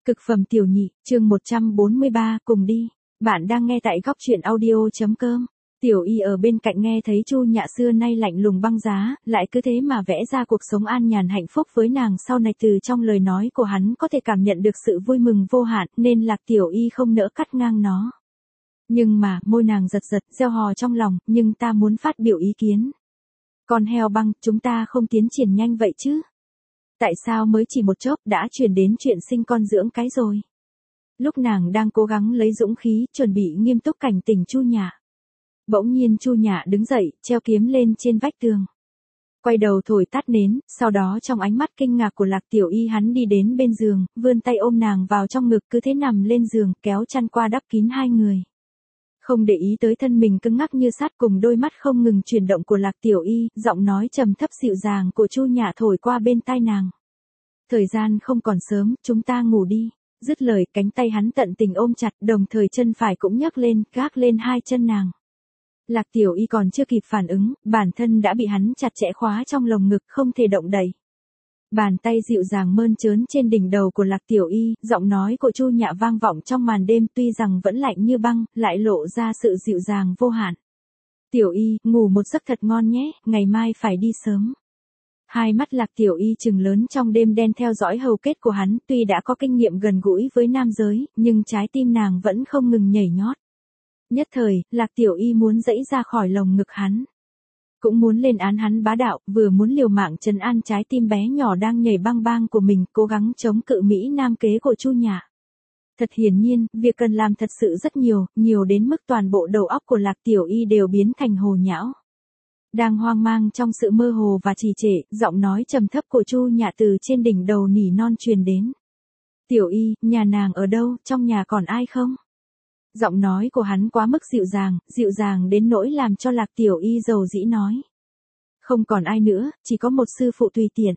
Cực phẩm tiểu nhị, chương 143, cùng đi. Bạn đang nghe tại góc truyện audio.com. Tiểu Y ở bên cạnh nghe thấy Chu Nhạ xưa nay lạnh lùng băng giá, lại cứ thế mà vẽ ra cuộc sống an nhàn hạnh phúc với nàng sau này, từ trong lời nói của hắn có thể cảm nhận được sự vui mừng vô hạn, nên Lạc Tiểu Y không nỡ cắt ngang nó. Nhưng mà, môi nàng giật giật, gieo hò trong lòng, nhưng ta muốn phát biểu ý kiến. Con heo băng, chúng ta không tiến triển nhanh vậy chứ? Tại sao mới chỉ một chốc đã chuyển đến chuyện sinh con dưỡng cái rồi? Lúc nàng đang cố gắng lấy dũng khí, chuẩn bị nghiêm túc cảnh tỉnh Chu Nhạ. Bỗng nhiên Chu Nhạ đứng dậy, treo kiếm lên trên vách tường. Quay đầu thổi tắt nến, sau đó trong ánh mắt kinh ngạc của Lạc Tiểu Y hắn đi đến bên giường, vươn tay ôm nàng vào trong ngực, cứ thế nằm lên giường, kéo chăn qua đắp kín hai người. Không để ý tới thân mình cứng ngắc như sắt cùng đôi mắt không ngừng chuyển động của Lạc Tiểu Y, giọng nói trầm thấp dịu dàng của Chu Nhạ thổi qua bên tai nàng. Thời gian không còn sớm, chúng ta ngủ đi. Dứt lời, cánh tay hắn tận tình ôm chặt, đồng thời chân phải cũng nhấc lên, gác lên hai chân nàng. Lạc Tiểu Y còn chưa kịp phản ứng, bản thân đã bị hắn chặt chẽ khóa trong lồng ngực, không thể động đậy. Bàn tay dịu dàng mơn trớn trên đỉnh đầu của Lạc Tiểu Y, giọng nói của Chu Nhạ vang vọng trong màn đêm, tuy rằng vẫn lạnh như băng, lại lộ ra sự dịu dàng vô hạn. Tiểu Y, ngủ một giấc thật ngon nhé, ngày mai phải đi sớm. Hai mắt Lạc Tiểu Y trừng lớn trong đêm đen theo dõi hầu kết của hắn, tuy đã có kinh nghiệm gần gũi với nam giới, nhưng trái tim nàng vẫn không ngừng nhảy nhót. Nhất thời, Lạc Tiểu Y muốn giãy ra khỏi lồng ngực hắn. Cũng muốn lên án hắn bá đạo, vừa muốn liều mạng trấn an trái tim bé nhỏ đang nhảy bang bang của mình, cố gắng chống cự Mỹ Nam kế của Chu Nhạ. Thật hiển nhiên, việc cần làm thật sự rất nhiều, nhiều đến mức toàn bộ đầu óc của Lạc Tiểu Y đều biến thành hồ nhão. Đang hoang mang trong sự mơ hồ và trì trệ, giọng nói trầm thấp của Chu Nhạ từ trên đỉnh đầu nỉ non truyền đến. Tiểu Y, nhà nàng ở đâu, trong nhà còn ai không? Giọng nói của hắn quá mức dịu dàng đến nỗi làm cho Lạc Tiểu Y dầu dĩ nói. Không còn ai nữa, chỉ có một sư phụ tùy tiện.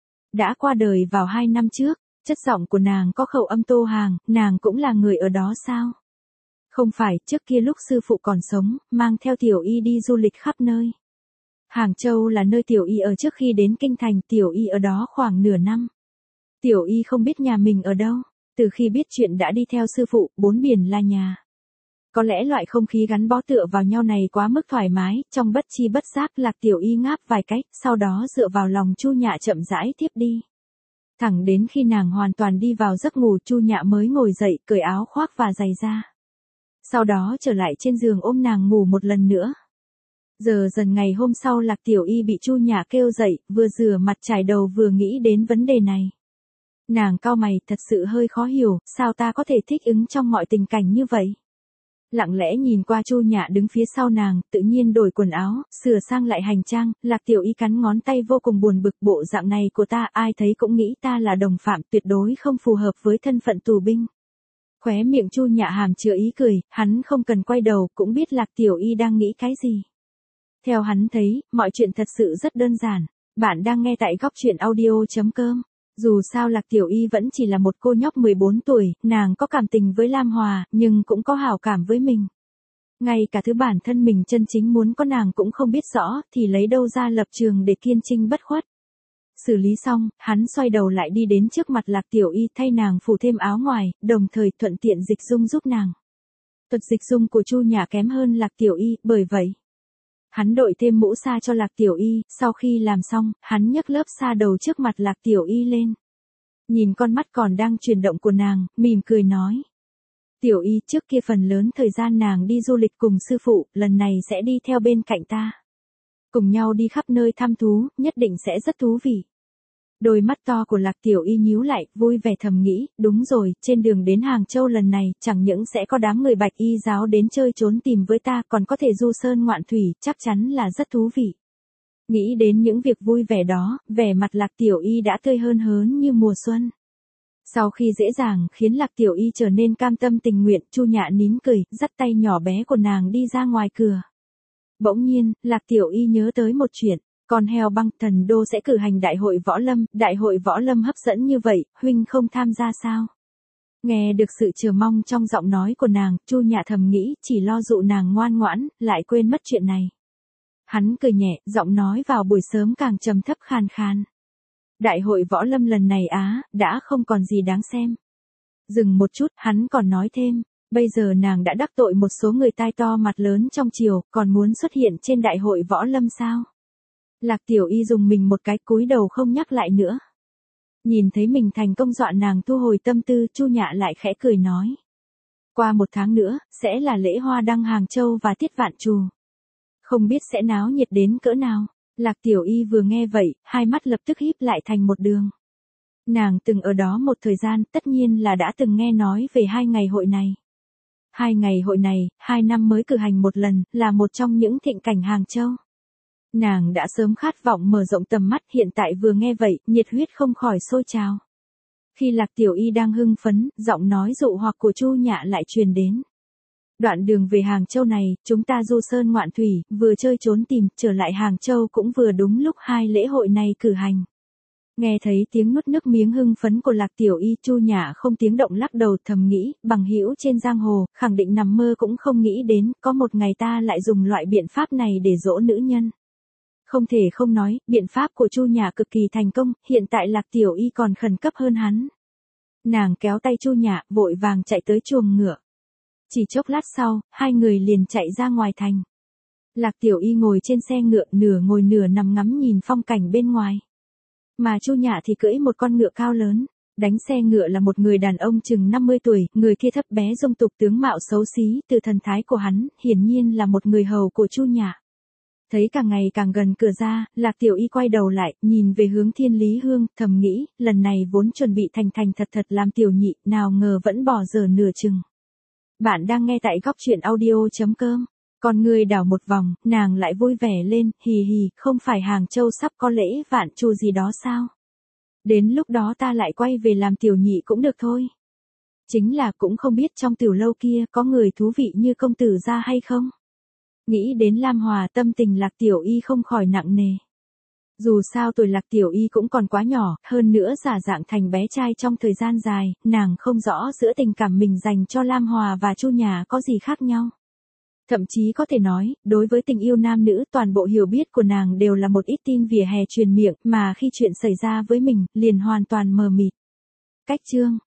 Đã qua đời vào 2 năm trước, chất giọng của nàng có khẩu âm Tô Hàng, nàng cũng là người ở đó sao? Không phải, trước kia lúc sư phụ còn sống, mang theo Tiểu Y đi du lịch khắp nơi. Hàng Châu là nơi Tiểu Y ở trước khi đến Kinh Thành, Tiểu Y ở đó khoảng nửa năm. Tiểu Y không biết nhà mình ở đâu, từ khi biết chuyện đã đi theo sư phụ, 4 biển là nhà. Có lẽ loại không khí gắn bó tựa vào nhau này quá mức thoải mái, trong bất chi bất giác Lạc Tiểu Y ngáp vài cách, sau đó dựa vào lòng Chu Nhạ chậm rãi tiếp đi. Thẳng đến khi nàng hoàn toàn đi vào giấc ngủ, Chu Nhạ mới ngồi dậy, cởi áo khoác và giày ra. Sau đó trở lại trên giường ôm nàng ngủ một lần nữa. Giờ dần ngày hôm sau Lạc Tiểu Y bị Chu Nhạ kêu dậy, vừa rửa mặt chải đầu vừa nghĩ đến vấn đề này. Nàng cau mày, thật sự hơi khó hiểu, sao ta có thể thích ứng trong mọi tình cảnh như vậy? Lặng lẽ nhìn qua Chu Nhạ đứng phía sau nàng, tự nhiên đổi quần áo, sửa sang lại hành trang, Lạc Tiểu Y cắn ngón tay vô cùng buồn bực, bộ dạng này của ta ai thấy cũng nghĩ ta là đồng phạm, tuyệt đối không phù hợp với thân phận tù binh. Khóe miệng Chu Nhạ hàm chứa ý cười, hắn không cần quay đầu cũng biết Lạc Tiểu Y đang nghĩ cái gì. Theo hắn thấy, mọi chuyện thật sự rất đơn giản. Bạn đang nghe tại góc truyện audio.com. Dù sao Lạc Tiểu Y vẫn chỉ là một cô nhóc 14 tuổi, nàng có cảm tình với Lam Hòa, nhưng cũng có hảo cảm với mình. Ngay cả thứ bản thân mình chân chính muốn có nàng cũng không biết rõ, thì lấy đâu ra lập trường để kiên trinh bất khuất. Xử lý xong, hắn xoay đầu lại đi đến trước mặt Lạc Tiểu Y thay nàng phủ thêm áo ngoài, đồng thời thuận tiện dịch dung giúp nàng. Thuật dịch dung của Chu Nhạ kém hơn Lạc Tiểu Y, bởi vậy hắn đội thêm mũ sa cho Lạc Tiểu Y, sau khi làm xong, hắn nhấc lớp sa đầu trước mặt Lạc Tiểu Y lên. Nhìn con mắt còn đang chuyển động của nàng, mỉm cười nói. Tiểu Y, trước kia phần lớn thời gian nàng đi du lịch cùng sư phụ, lần này sẽ đi theo bên cạnh ta. Cùng nhau đi khắp nơi thăm thú, nhất định sẽ rất thú vị. Đôi mắt to của Lạc Tiểu Y nhíu lại, vui vẻ thầm nghĩ, đúng rồi, trên đường đến Hàng Châu lần này, chẳng những sẽ có đám người Bạch Y giáo đến chơi trốn tìm với ta, còn có thể du sơn ngoạn thủy, chắc chắn là rất thú vị. Nghĩ đến những việc vui vẻ đó, vẻ mặt Lạc Tiểu Y đã tươi hơn hớn như mùa xuân. Sau khi dễ dàng khiến Lạc Tiểu Y trở nên cam tâm tình nguyện, Chu Nhạ nín cười, dắt tay nhỏ bé của nàng đi ra ngoài cửa. Bỗng nhiên, Lạc Tiểu Y nhớ tới một chuyện. Con heo băng, Thần Đô sẽ cử hành đại hội võ lâm hấp dẫn như vậy, huynh không tham gia sao? Nghe được sự chờ mong trong giọng nói của nàng, Chu Nhạ thầm nghĩ, chỉ lo dụ nàng ngoan ngoãn, lại quên mất chuyện này. Hắn cười nhẹ, giọng nói vào buổi sớm càng trầm thấp khàn khàn. Đại hội võ lâm lần này đã không còn gì đáng xem. Dừng một chút, hắn còn nói thêm, bây giờ nàng đã đắc tội một số người tai to mặt lớn trong triều, còn muốn xuất hiện trên đại hội võ lâm sao? Lạc Tiểu Y dùng mình một cái, cúi đầu không nhắc lại nữa. Nhìn thấy mình thành công dọa nàng thu hồi tâm tư, Chu Nhạ lại khẽ cười nói. Qua 1 tháng nữa, sẽ là lễ hoa đăng Hàng Châu và tiết vạn trù. Không biết sẽ náo nhiệt đến cỡ nào. Lạc Tiểu Y vừa nghe vậy, hai mắt lập tức híp lại thành một đường. Nàng từng ở đó một thời gian, tất nhiên là đã từng nghe nói về 2 ngày hội này. 2 ngày hội này, 2 năm mới cử hành một lần, là một trong những thịnh cảnh Hàng Châu. Nàng đã sớm khát vọng mở rộng tầm mắt, hiện tại vừa nghe vậy, nhiệt huyết không khỏi sôi trào. Khi Lạc Tiểu Y đang hưng phấn, giọng nói dụ hoặc của Chu Nhạ lại truyền đến. Đoạn đường về Hàng Châu này, chúng ta du sơn ngoạn thủy, vừa chơi trốn tìm, trở lại Hàng Châu cũng vừa đúng lúc 2 lễ hội này cử hành. Nghe thấy tiếng nuốt nước miếng hưng phấn của Lạc Tiểu Y, Chu Nhạ không tiếng động lắc đầu, thầm nghĩ, bằng hữu trên giang hồ, khẳng định nằm mơ cũng không nghĩ đến, có một ngày ta lại dùng loại biện pháp này để dỗ nữ nhân. Không thể không nói, biện pháp của Chu Nhạ cực kỳ thành công, hiện tại Lạc Tiểu Y còn khẩn cấp hơn hắn. Nàng kéo tay Chu Nhạ, vội vàng chạy tới chuồng ngựa. Chỉ chốc lát sau, hai người liền chạy ra ngoài thành. Lạc Tiểu Y ngồi trên xe ngựa, nửa ngồi nửa nằm ngắm nhìn phong cảnh bên ngoài. Mà Chu Nhạ thì cưỡi một con ngựa cao lớn. Đánh xe ngựa là một người đàn ông chừng 50 tuổi, người kia thấp bé dung tục, tướng mạo xấu xí, từ thần thái của hắn, hiển nhiên là một người hầu của Chu Nhạ. Thấy càng ngày càng gần cửa ra, Lạc Tiểu Y quay đầu lại, nhìn về hướng Thiên Lý Hương, thầm nghĩ, lần này vốn chuẩn bị thành thành thật thật làm tiểu nhị, nào ngờ vẫn bỏ dở nửa chừng. Bạn đang nghe tại góc truyện audio.com. Con người đảo một vòng, nàng lại vui vẻ lên, hì hì, không phải Hàng Châu sắp có lễ vạn trù gì đó sao? Đến lúc đó ta lại quay về làm tiểu nhị cũng được thôi. Chính là cũng không biết trong tiểu lâu kia có người thú vị như công tử ra hay không? Nghĩ đến Lam Hòa, tâm tình Lạc Tiểu Y không khỏi nặng nề. Dù sao tuổi Lạc Tiểu Y cũng còn quá nhỏ, hơn nữa giả dạng thành bé trai trong thời gian dài, nàng không rõ giữa tình cảm mình dành cho Lam Hòa và Chu Nhạ có gì khác nhau. Thậm chí có thể nói, đối với tình yêu nam nữ, toàn bộ hiểu biết của nàng đều là một ít tin vỉa hè truyền miệng, mà khi chuyện xảy ra với mình, liền hoàn toàn mờ mịt. Cách chương